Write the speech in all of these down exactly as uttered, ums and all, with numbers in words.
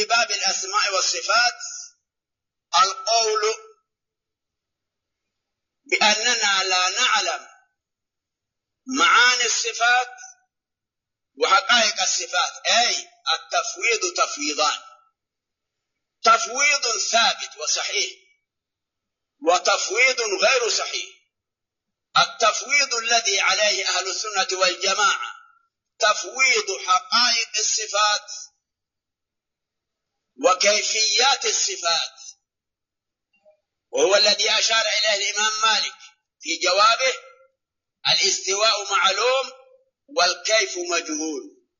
باب الأسماء والصفات القول بأننا لا نعلم معاني الصفات وحقائق الصفات، أي التفويض تفويضان: تفويض ثابت وصحيح وتفويض غير صحيح. التفويض الذي عليه أهل السنة والجماعة تفويض حقائق الصفات وكيفيات الصفات، وهو الذي أشار إليه الإمام مالك في جوابه: الاستواء معلوم والكيف مجهول.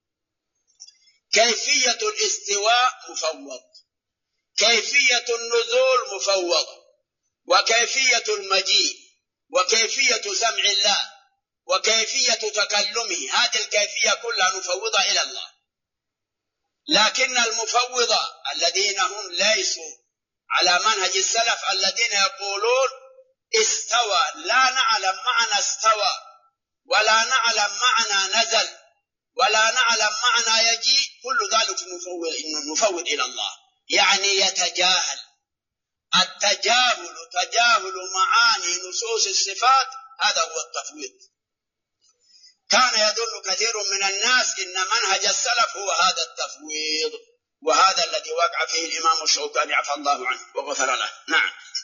كيفية الاستواء مفوض، كيفية النزول مفوض، وكيفية المجيء، وكيفية سمع الله، وكيفية تكلمه، هذه الكيفية كلها مفوضة إلى الله. لكن المفوضة الذين هم ليسوا على منهج السلف الذين يقولون استوى، لا نعلم معنى استوى، ولا نعلم معنى نزل، ولا نعلم معنى يجيء، كل ذلك مفوض مفوض إلى الله، يعني يتجاهل. التجاهل تجاهل معاني نصوص الصفات، هذا هو التفويض. كان يظن كثير من الناس إن منهج السلف هو هذا التفويض، وهذا الذي وقع فيه الإمام الشوكاني عفى الله عنه وغفر له. نعم.